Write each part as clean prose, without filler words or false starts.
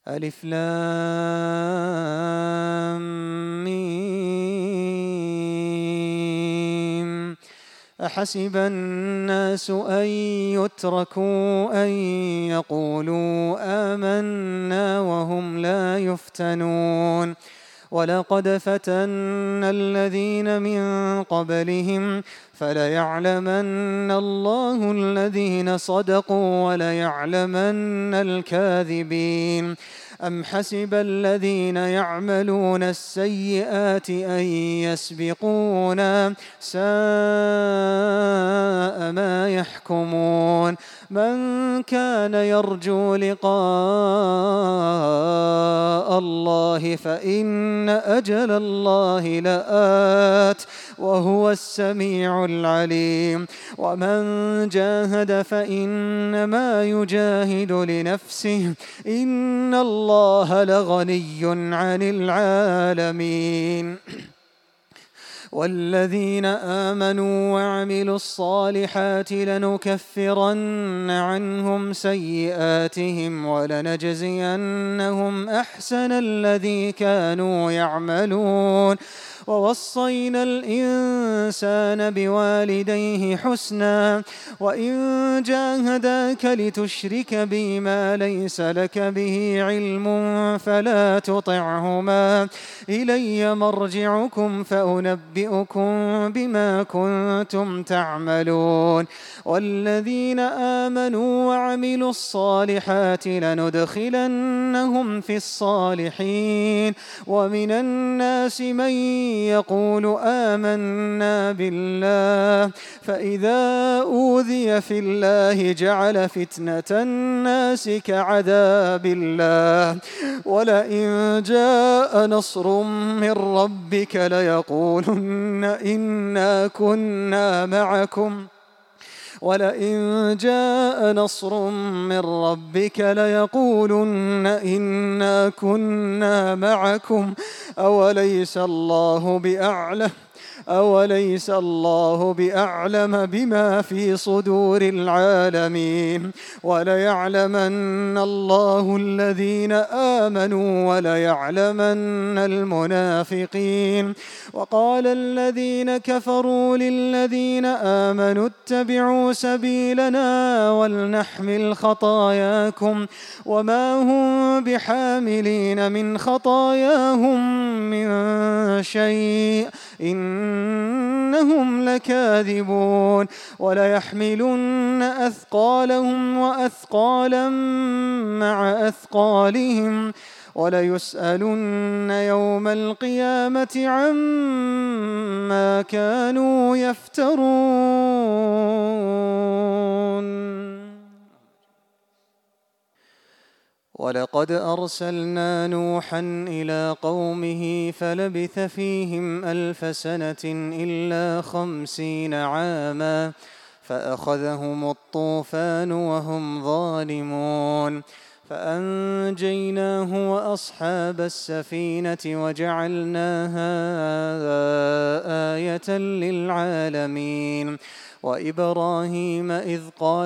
ألف لام ميم. أحسب الناس أن يتركوا أن يقولوا آمنا وهم لا يفتنون ولقد فتنا الذين من قبلهم فليعلمن الله الذين صدقوا وليعلمن الكاذبين. أم حسب الذين يعملون السيئات أن يسبقونا ساء ما يحكمون. من كان يرجو لقاء الله فإن أجل الله لآت وهو السميع العليم. ومن جاهد فإنما يجاهد لنفسه إن الله لغني عن العالمين. والذين آمنوا وعملوا الصالحات لنكفرن عنهم سيئاتهم ولنجزينهم أحسن الذي كانوا يعملون. ووصينا الإنسان بوالديه حسنا وإن جاهداك لتشرك بي ما ليس لك به علم فلا تطعهما إلي مرجعكم فأنبئكم بما كنتم تعملون. والذين آمنوا وعملوا الصالحات لندخلنهم في الصالحين. ومن الناس من يقول آمنا بالله فإذا أوذي في الله جعل فتنة الناس كعذاب الله. ولئن جاء نصر من ربك ليقولن إنا كنا معكم ولئن جاء نصر من ربك ليقولن إنا كنا معكم أوليس الله بأعلم بما في صدور العالمين. وليعلمن الله الذين آمنوا وليعلمن المنافقين. وقال الذين كفروا للذين آمنوا اتبعوا سبيلنا ولنحمل خطاياكم وما هم بحاملين من خطاياهم من شيء إنهم لكاذبون. وليحملن أثقالهم وأثقالا مع أثقالهم وليسألن يوم القيامة عما كانوا يفترون. ولقد أرسلنا نوحا إلى قومه فلبث فيهم 1000 سنة إلا 50 عاما فأخذهم الطوفان وهم ظالمون فأنجيناه وأصحاب السفينة وجعلناها آية للعالمين. وإبراهيم إذ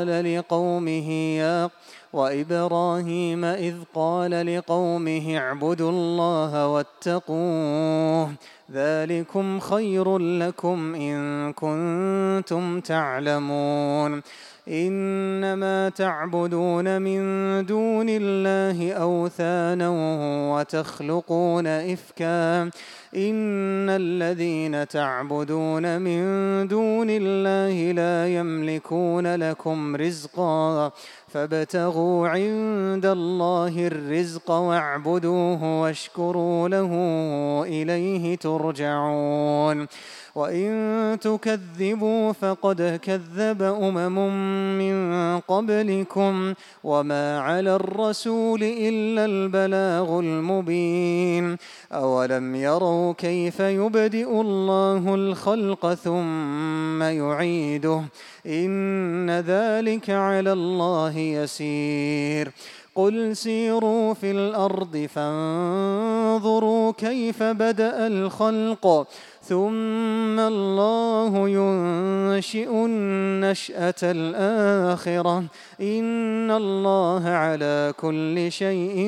قال لقومه اعبدوا الله واتقوه ذلكم خير لكم إن كنتم تعلمون. إنما تعبدون من دون الله أوثانا وتخلقون إفكا إن الذين تعبدون من دون الله لا يملكون لكم رزقا فابتغوا عند الله الرزق واعبدوه واشكروا له إليه ترجعون. وإن تكذبوا فقد كذب من قبلكم وما على الرسول إلا البلاغ المبين. أولم يروا كيف يبدئ الله الخلق ثم يعيده إن ذلك على الله يسير. قل سيروا في الأرض فانظروا كيف بدأ الخلق ثم الله ينشئ النشأة الآخرة إن الله على كل شيء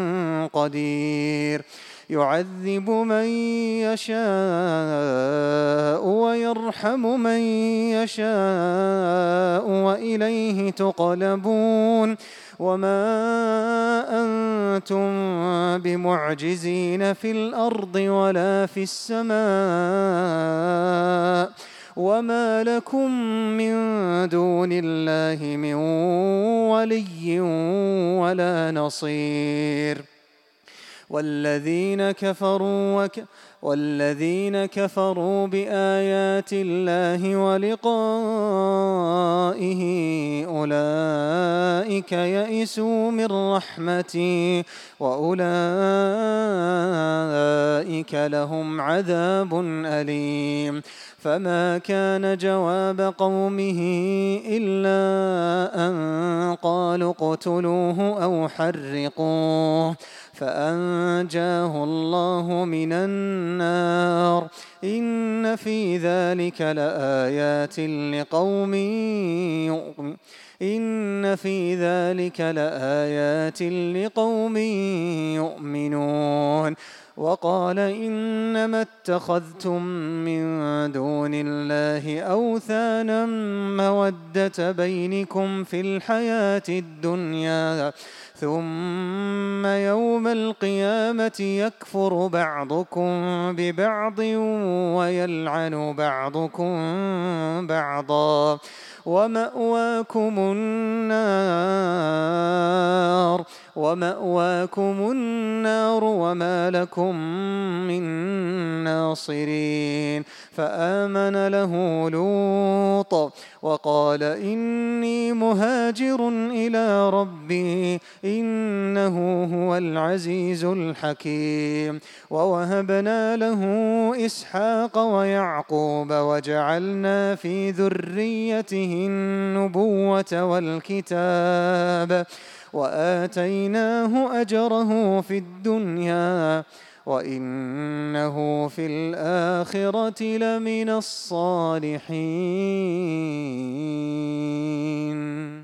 قدير يعذب من يشاء ويرحم من يشاء وإليه تقلبون وما أنتم بمعجزين في الأرض ولا في السماء وما لكم من دون الله من ولي ولا نصير والذين كفروا بآيات الله ولقائه أولئك يئسوا من رحمتي وأولئك لهم عذاب أليم فما كان جواب قومه إلا أن قالوا اقتلوه أو حرقوه فأنجاه الله من النار إن في ذلك لآيات لقوم يؤمنون وقال إنما اتخذتم من دون الله أوثانا مودة بينكم في الحياة الدنيا ثم يوم القيامة يكفر بعضكم ببعض ويلعن بعضكم بعضا ومأواكم النار وما لكم من ناصرين فآمن له لوط وقال إني مهاجر إلى ربي إنه هو العزيز الحكيم ووهبنا له إسحاق ويعقوب وجعلنا في ذريته النبوة والكتاب وآتيناه أجره في الدنيا وإنه في الآخرة لمن الصالحين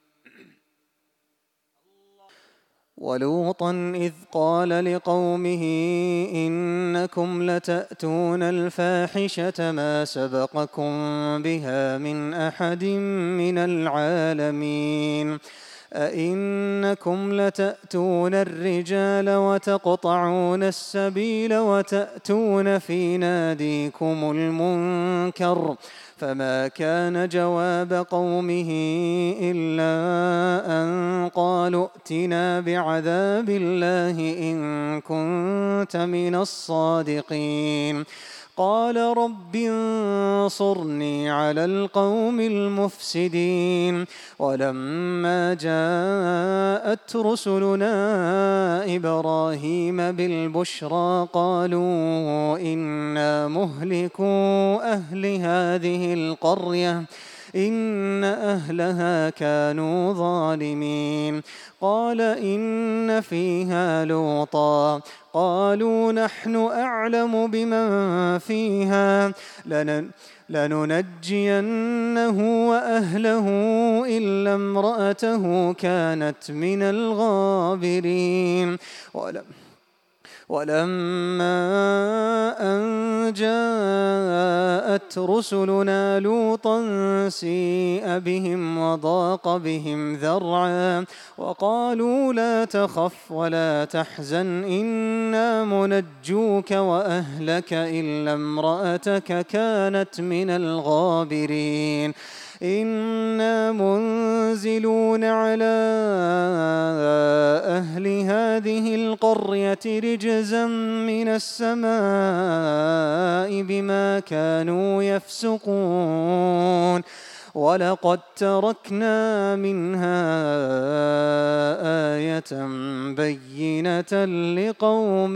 ولوطا إذ قال لقومه إنكم لتأتون الفاحشة ما سبقكم بها من أحد من العالمين أئنكم لتأتون الرجال وتقطعون السبيل وتأتون في ناديكم المنكر فما كان جواب قومه إلا أن قالوا ائتنا بعذاب الله إن كنت من الصادقين قال رب انصرني على القوم المفسدين ولما جاءت رسلنا إبراهيم بالبشرى قالوا إنا مهلكو أهل هذه القرية إن أهلها كانوا ظالمين قال إن فيها لوطا قالوا نحن أعلم بمن فيها لننجينه وأهله إلا امرأته كانت من الغابرين ولما أن جاءت رسلنا لوطا سيء بهم وضاق بهم ذرعا وقالوا لا تخف ولا تحزن إنا منجوك وأهلك إلا امرأتك كانت من الغابرين إنا منزلون على أهل هذه القرية رجزا من السماء بما كانوا يفسقون ولقد تركنا منها آية بينة لقوم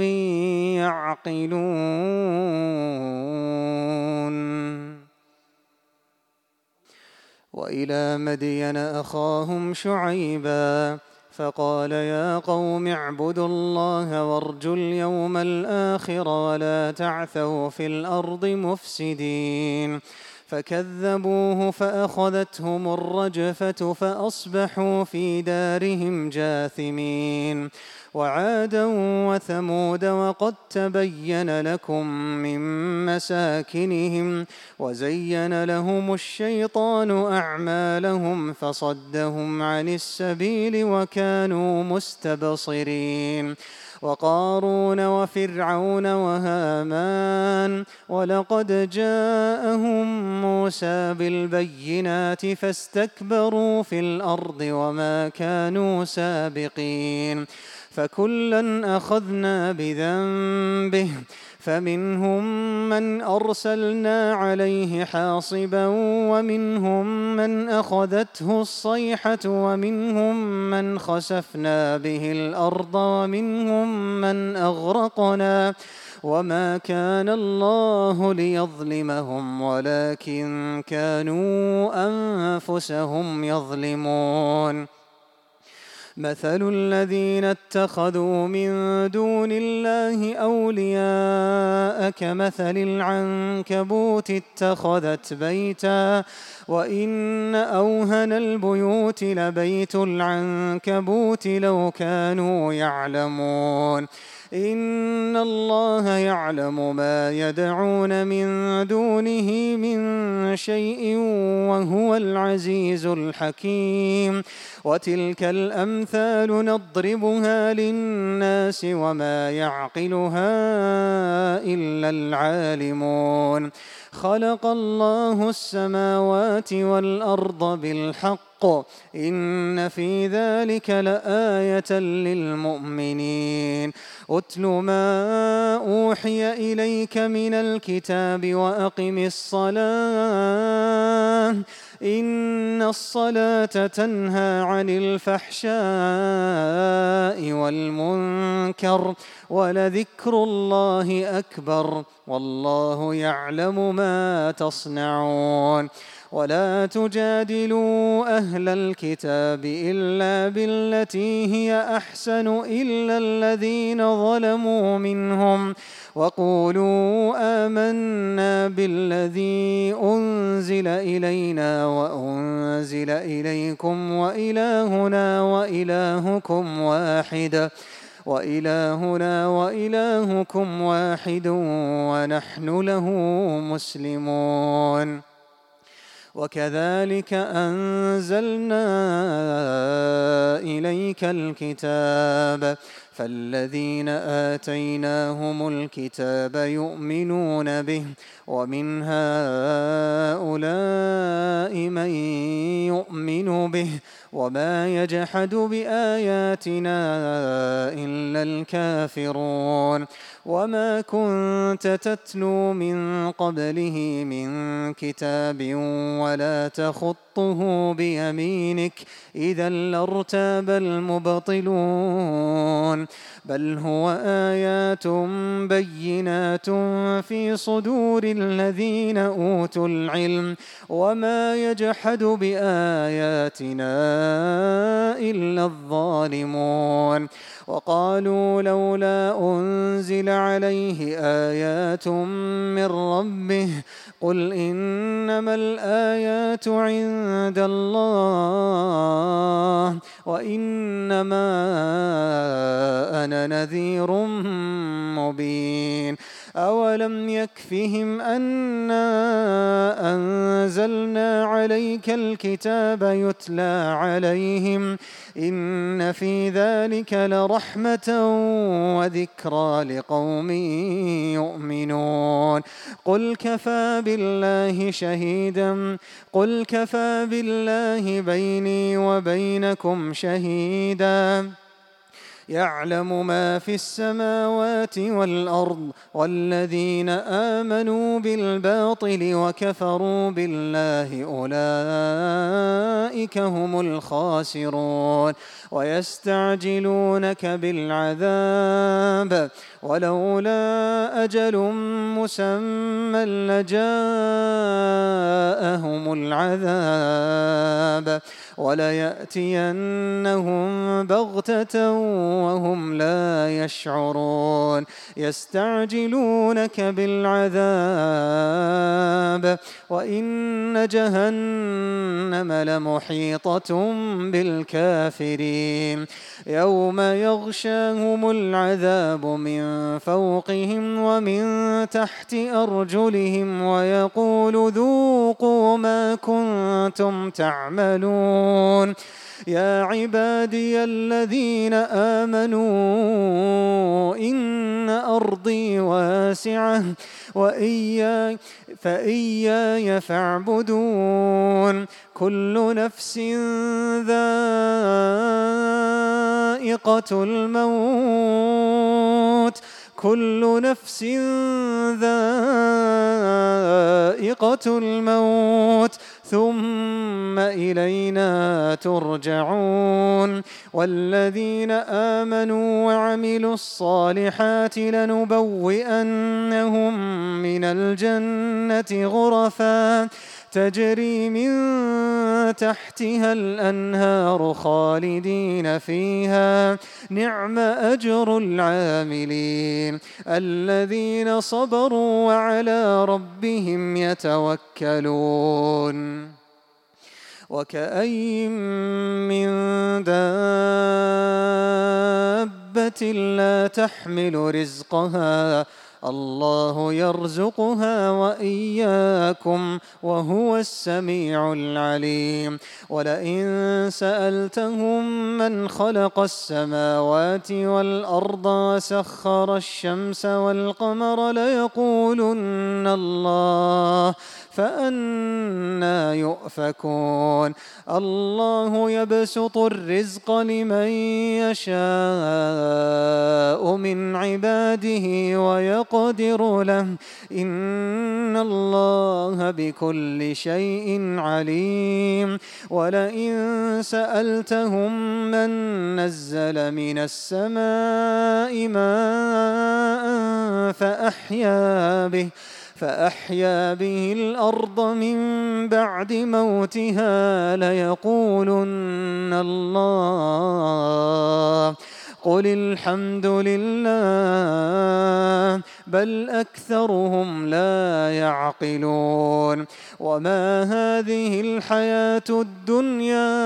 يعقلون وإلى مدين أخاهم شعيبا فقال يا قوم اعبدوا الله وارجوا اليوم الآخر ولا تعثوا في الأرض مفسدين. فكذبوه فأخذتهم الرجفة فأصبحوا في دارهم جاثمين. وعادا وثمود وقد تبين لكم من مساكنهم وزين لهم الشيطان أعمالهم فصدهم عن السبيل وكانوا مستبصرين. وقارون وفرعون وهامان ولقد جاءهم موسى بالبينات فاستكبروا في الأرض وما كانوا سابقين. فكلا أخذنا بذنبه فمنهم من أرسلنا عليه حاصبا ومنهم من أخذته الصيحة ومنهم من خسفنا به الأرض ومنهم من أغرقنا وما كان الله ليظلمهم ولكن كانوا أنفسهم يظلمون. مثل الذين اتخذوا من دون الله أولياء كمثل العنكبوت اتخذت بيتا وإن أوهن البيوت لبيت العنكبوت لو كانوا يعلمون. إن الله يعلم ما يدعون من دونه من شيء وهو العزيز الحكيم. وتلك الأمثال نضربها للناس وما يعقلها إلا العالمون. خلق الله السماوات والأرض بالحق إن في ذلك لآية للمؤمنين. أتل ما أوحي إليك من الكتاب وأقم الصلاة إن الصلاة تنهى عن الفحشاء والمنكر ولذكر الله أكبر والله يعلم ما تصنعون. ولا تجادلوا أهل الكتاب إلا بالتي هي أحسن إلا الذين ظلموا منهم وقولوا آمنا بالذي أنزل إلينا وأنزل إليكم وإلهنا وإلهكم واحد ونحن له مسلمون. وكذلك أنزلنا إليك الكتاب فالذين آتيناهم الكتاب يؤمنون به ومن هؤلاء من يؤمن به وما يجحد بآياتنا إلا الكافرون. وما كنت تتلو من قبله من كتاب ولا تخطه بيمينك إذا لارتاب المبطلون. بل هو آيات بينات في صدور الذين أوتوا العلم وما يجحد بآياتنا إلا الظالمون. وقالوا لولا أنزل عليه آيات من ربه قل إنما الآيات عند الله وإنما أنا نذير مبين. أولم يكفهم أنا أنزلنا عليك الكتاب يتلى عليهم إن في ذلك لرحمة وذكرى لقوم يؤمنون. قل كفى بالله بيني وبينكم شهيدا يعلم ما في السماوات والأرض والذين آمنوا بالباطل وكفروا بالله أولئك هم الخاسرون ويستعجلونك بالعذاب ولولا أجل مسمى لجاءهم العذاب وليأتينهم بغتة وهم لا يشعرون يستعجلونك بالعذاب وإن جهنم لمحيطة بالكافرين يوم يغشاهم العذاب من فوقهم ومن تحت أرجلهم ويقول ذوقوا ما كنتم تعملون يا عبادي الذين آمنوا إن أرضي واسعة فإياي فاعبدون كل نفس ذائقة الموت كل نفس ذائقة الموت ثم إلينا ترجعون والذين آمنوا وعملوا الصالحات لنبوئنهم من الجنة غرفا تجري من تحتها الأنهار خالدين فيها نعم أجر العاملين الذين صبروا وعلى ربهم يتوكلون وكأين من دابة لا تحمل رزقها الله يرزقها وإياكم وهو السميع العليم ولئن سألتهم من خلق السماوات والأرض وسخر الشمس والقمر ليقولن الله فأنى يؤفكون الله يبسط الرزق لمن يشاء من عباده ويقدر له إن الله بكل شيء عليم ولئن سألتهم من نزل من السماء ماء فأحيا به الأرض من بعد موتها ليقولن الله قل الحمد لله بل أكثرهم لا يعقلون وما هذه الحياة الدنيا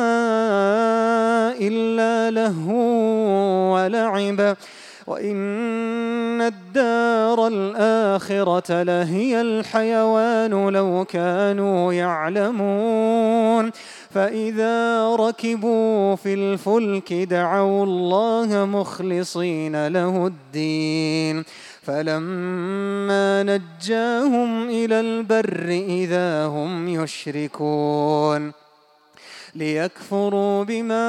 إلا لهو ولعب وإن الدار الآخرة لهي الحيوان لو كانوا يعلمون فإذا ركبوا في الفلك دعوا الله مخلصين له الدين فلما نجاهم إلى البر إذا هم يشركون ليكفروا بما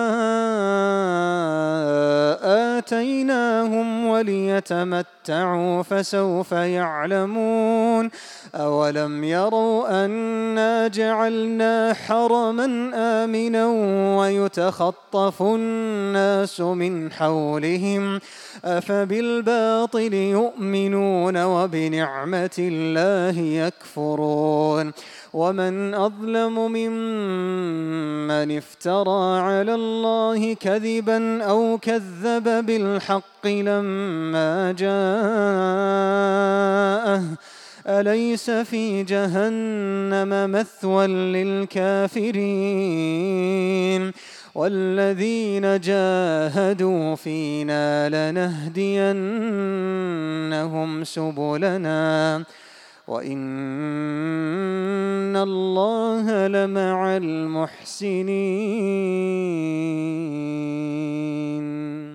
آتيناهم وليتمتعوا فسوف يعلمون أولم يروا أنا جعلنا حرما آمنا ويتخطف الناس من حولهم أفبالباطل يؤمنون وبنعمة الله يكفرون ومن أظلم ممن افترى على الله كذبا أو كذب بالحق لما جاءه أليس في جهنم مثوى للكافرين والذين جاهدوا فينا لنهدينهم سبلنا وإن الله لمع المحسنين.